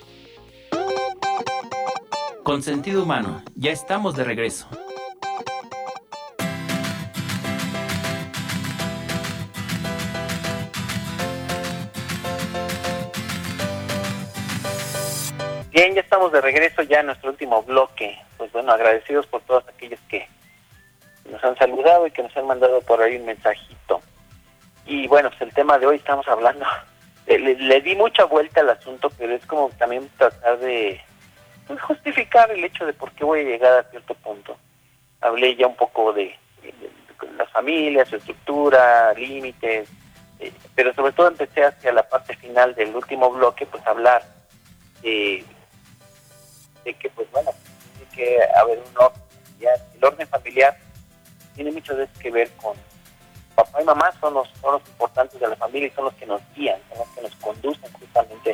Con sentido humano, ya estamos de regreso. Bien, ya estamos de regreso ya en nuestro último bloque. Pues bueno, agradecidos por todos aquellos que nos han saludado y que nos han mandado por ahí un mensajito. Y bueno, pues el tema de hoy estamos hablando, le, le di mucha vuelta al asunto, pero es como también tratar de pues, justificar el hecho de por qué voy a llegar a cierto punto. Hablé ya un poco de, de, de las familias, su estructura, límites, eh, pero sobre todo empecé hacia la parte final del último bloque, pues hablar de, de que pues bueno, tiene que haber un orden familiar. El orden familiar tiene mucho que ver con papá y mamá, son los, son los importantes de la familia y son los que nos guían, son los que nos conducen justamente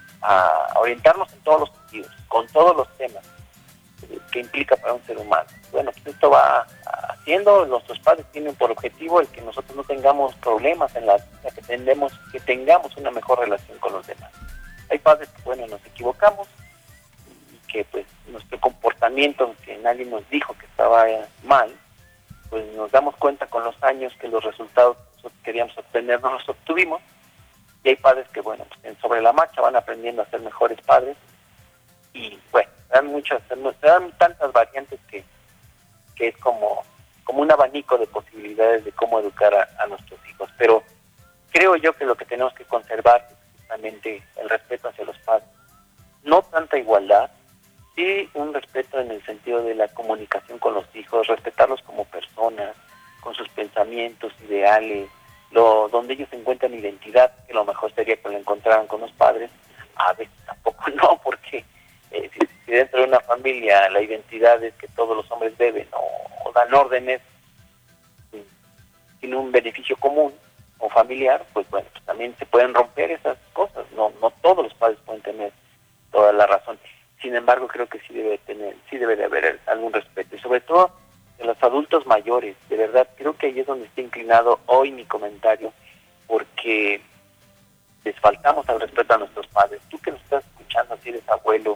a orientarnos en todos los sentidos, con todos los temas que implica para un ser humano. Bueno, pues esto va haciendo, nuestros padres tienen por objetivo el que nosotros no tengamos problemas en la vida, que tengamos, que tengamos una mejor relación con los demás. Hay padres que, bueno, nos equivocamos y que pues nuestro comportamiento, que nadie nos dijo que estaba mal, pues nos damos cuenta con los años que los resultados que nosotros queríamos obtener no los obtuvimos. Y hay padres que, bueno, pues sobre la marcha van aprendiendo a ser mejores padres y, bueno, dan muchas, dan tantas variantes que, que es como, como un abanico de posibilidades de cómo educar a, a nuestros hijos. Pero creo yo que lo que tenemos que conservar es justamente el respeto hacia los padres. No tanta igualdad, sí un respeto en el sentido de la comunicación con los hijos, respetarlos como personas, con sus pensamientos, ideales, lo, donde ellos encuentran identidad, que lo mejor sería que lo encontraran con los padres. A veces tampoco no, porque eh, si, si dentro de una familia la identidad es que todos los hombres deben o, o dan órdenes sin, sin un beneficio común o familiar, pues bueno, pues también se pueden romper esas cosas. No, no todos los padres pueden tener toda la razón. Sin embargo, creo que sí debe tener, sí debe de haber algún respeto, y sobre todo de los adultos mayores. De verdad, creo que ahí es donde está inclinado hoy mi comentario, porque les faltamos al respeto a nuestros padres. Tú que nos estás escuchando, si eres abuelo,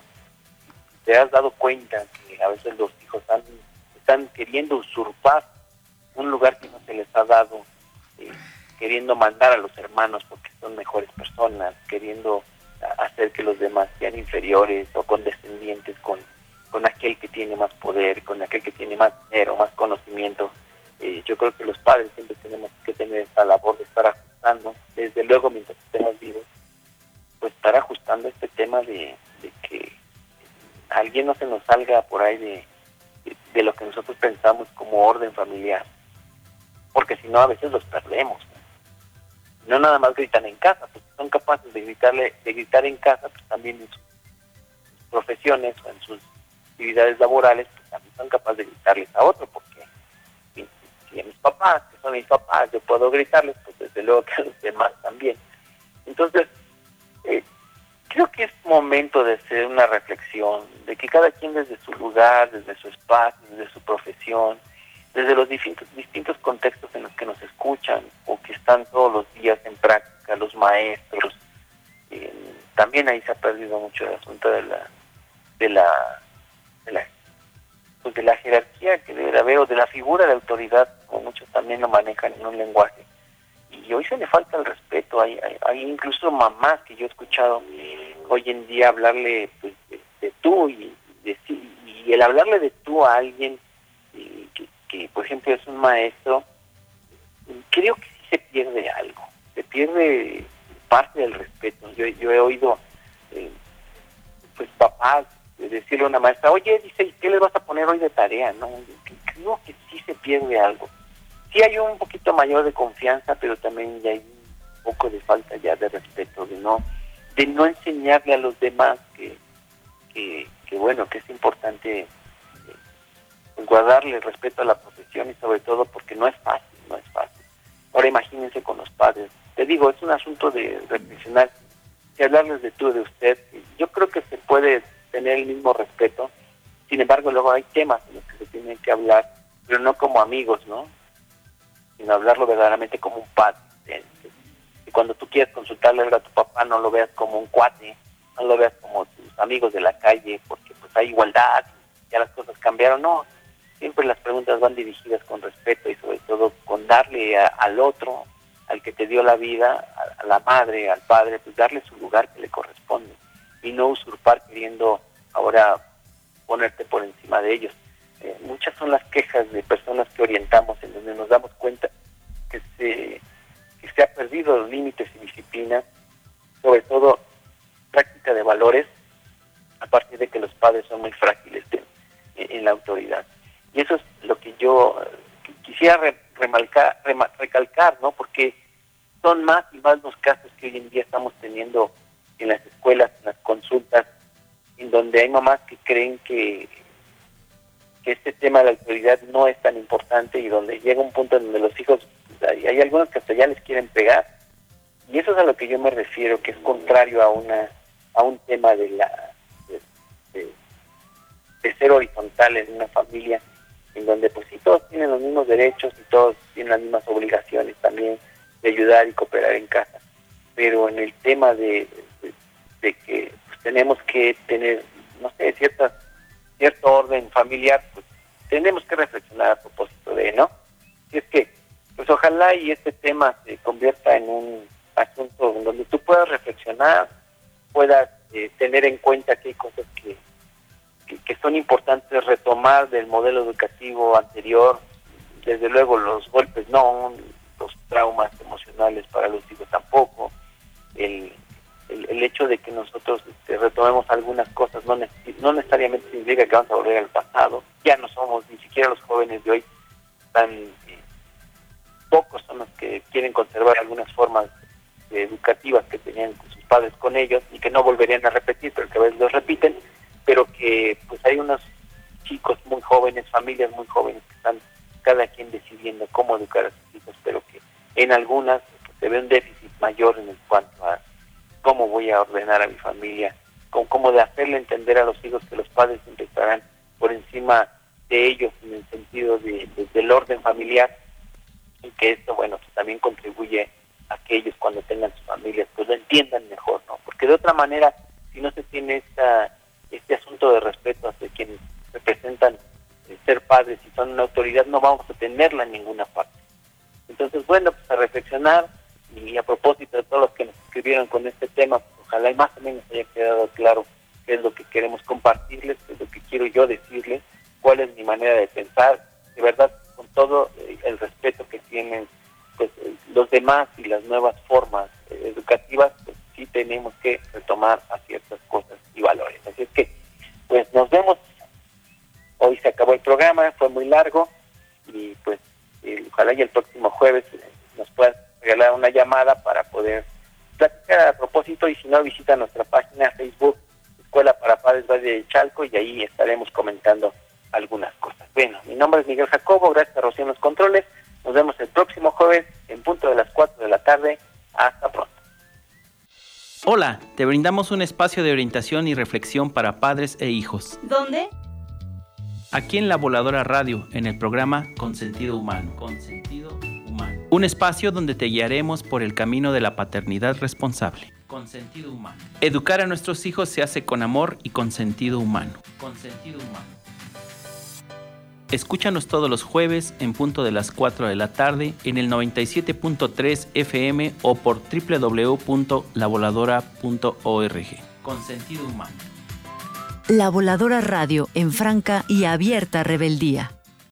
te has dado cuenta que a veces los hijos están, están queriendo usurpar un lugar que no se les ha dado, eh, queriendo mandar a los hermanos porque son mejores personas, queriendo hacer que los demás sean inferiores o condescendientes con, con aquel que tiene más poder, con aquel que tiene más dinero, más conocimiento. Eh, yo creo que los padres siempre tenemos que tener esta labor de estar ajustando, desde luego mientras estemos vivos, pues estar ajustando este tema de, de que alguien no se nos salga por ahí de, de, de lo que nosotros pensamos como orden familiar, porque si no a veces los perdemos, ¿no? No nada más gritan en casa, pues son capaces de gritarle, de gritar en casa, pues también en sus profesiones o en sus actividades laborales, pues también son capaces de gritarles a otro, porque si, si a mis papás, que son mis papás, yo puedo gritarles, pues desde luego que a los demás también. Entonces, eh, creo que es momento de hacer una reflexión, de que cada quien desde su lugar, desde su espacio, desde su profesión, desde los distintos, distintos contextos en los que nos escuchan o que están todos los días en práctica, los maestros, eh, también ahí se ha perdido mucho el asunto de la de la de la, pues de la jerarquía que debe haber, o de la figura de autoridad, como muchos también lo manejan en un lenguaje. Y hoy se le falta el respeto. Hay, hay, hay incluso mamás que yo he escuchado hoy en día hablarle pues, de, de tú, y, de, y el hablarle de tú a alguien y, que, que, por ejemplo, es un maestro, creo que sí se pierde algo, se pierde parte del respeto. Yo, yo he oído eh, pues papás decirle a una maestra, oye, dice, ¿qué le vas a poner hoy de tarea? No, creo que sí se pierde algo. Sí hay un poquito mayor de confianza, pero también ya hay un poco de falta ya de respeto, de no de no enseñarle a los demás que, que, que bueno, que es importante eh, pues guardarle respeto a la profesión, y sobre todo porque no es fácil, no es fácil. Ahora imagínense con los padres. Te digo, es un asunto de reflexionar, de hablarles de tú, de usted. Yo creo que se puede tener el mismo respeto, sin embargo luego hay temas en los que se tienen que hablar, pero no como amigos, ¿no? Sino hablarlo verdaderamente como un padre. Y cuando tú quieres consultarle algo a tu papá, no lo veas como un cuate, no lo veas como tus amigos de la calle, porque pues hay igualdad, ya las cosas cambiaron. No, siempre las preguntas van dirigidas con respeto y sobre todo con darle a, al otro, al que te dio la vida, a, a la madre, al padre, pues darle su lugar que le corresponde y no usurpar queriendo ahora ponerte por encima de ellos. Eh, muchas son las quejas de personas que orientamos, en donde nos damos cuenta que se, que se ha perdido los límites y disciplinas, sobre todo práctica de valores, a partir de que los padres son muy frágiles de, en, en la autoridad. Y eso es lo que yo eh, quisiera re, remalcar, rema, recalcar, ¿no? Porque son más y más los casos que hoy en día estamos teniendo en las escuelas, en las consultas, en donde hay mamás que creen que que este tema de la autoridad no es tan importante, y donde llega un punto en donde los hijos, hay, hay algunos que hasta ya les quieren pegar, y eso es a lo que yo me refiero, que es contrario a una a un tema de la de, de, de ser horizontal en una familia, en donde pues sí todos tienen los mismos derechos y todos tienen las mismas obligaciones también de ayudar y cooperar en casa, pero en el tema de, de, de que pues, tenemos que tener, no sé, ciertas cierto orden familiar, pues tenemos que reflexionar a propósito de, ¿no? Y es que, pues ojalá y este tema se convierta en un asunto en donde tú puedas reflexionar, puedas eh, tener en cuenta que hay cosas que, que, que son importantes retomar del modelo educativo anterior, desde luego los golpes no, los traumas emocionales para los hijos tampoco, el El, el hecho de que nosotros este, retomemos algunas cosas no, ne- no necesariamente significa que vamos a volver al pasado. Ya no somos, ni siquiera los jóvenes de hoy, tan eh, pocos son los que quieren conservar algunas formas eh, educativas que tenían sus padres con ellos y que no volverían a repetir, pero que a veces los repiten, pero que pues hay unos chicos muy jóvenes, familias muy jóvenes que están cada quien decidiendo cómo educar a sus hijos, pero que en algunas pues, se ve un déficit mayor en el cuanto a cómo voy a ordenar a mi familia, con cómo de hacerle entender a los hijos que los padres siempre estarán por encima de ellos en el sentido de, de, del orden familiar, y que esto, bueno, pues también contribuye a que ellos cuando tengan sus familias, pues lo entiendan mejor, ¿no? Porque de otra manera, si no se tiene esta, este asunto de respeto hacia quienes representan eh, ser padres y son una autoridad, no vamos a tenerla en ninguna parte. Entonces, bueno, pues a reflexionar. Y a propósito de todos los que nos escribieron con este tema, pues ojalá y más o menos haya quedado claro qué es lo que queremos compartirles, qué es lo que quiero yo decirles, cuál es mi manera de pensar, de verdad, con todo eh, el respeto que tienen pues los demás y las nuevas formas eh, educativas, pues sí tenemos que retomar a ciertas cosas y valores. Así es que, pues nos vemos. Hoy se acabó el programa, fue muy largo y pues eh, ojalá y el próximo jueves eh, nos puedan regalar una llamada para poder platicar a propósito, y si no, visita nuestra página Facebook Escuela para Padres Valle de Chalco y ahí estaremos comentando algunas cosas. Bueno, mi nombre es Miguel Jacobo, gracias a Rocío en los controles. Nos vemos el próximo jueves en punto de las cuatro de la tarde. Hasta pronto. Hola, te brindamos un espacio de orientación y reflexión para padres e hijos. ¿Dónde? Aquí en La Voladora Radio, en el programa Con Sentido Humano. Con Sentido Humano. Un espacio donde te guiaremos por el camino de la paternidad responsable. Con sentido humano. Educar a nuestros hijos se hace con amor y con sentido humano. Con sentido humano. Escúchanos todos los jueves en punto de las cuatro de la tarde en el noventa y siete punto tres F M o por doble u doble u doble u punto la voladora punto org. Con sentido humano. La Voladora Radio en franca y abierta rebeldía.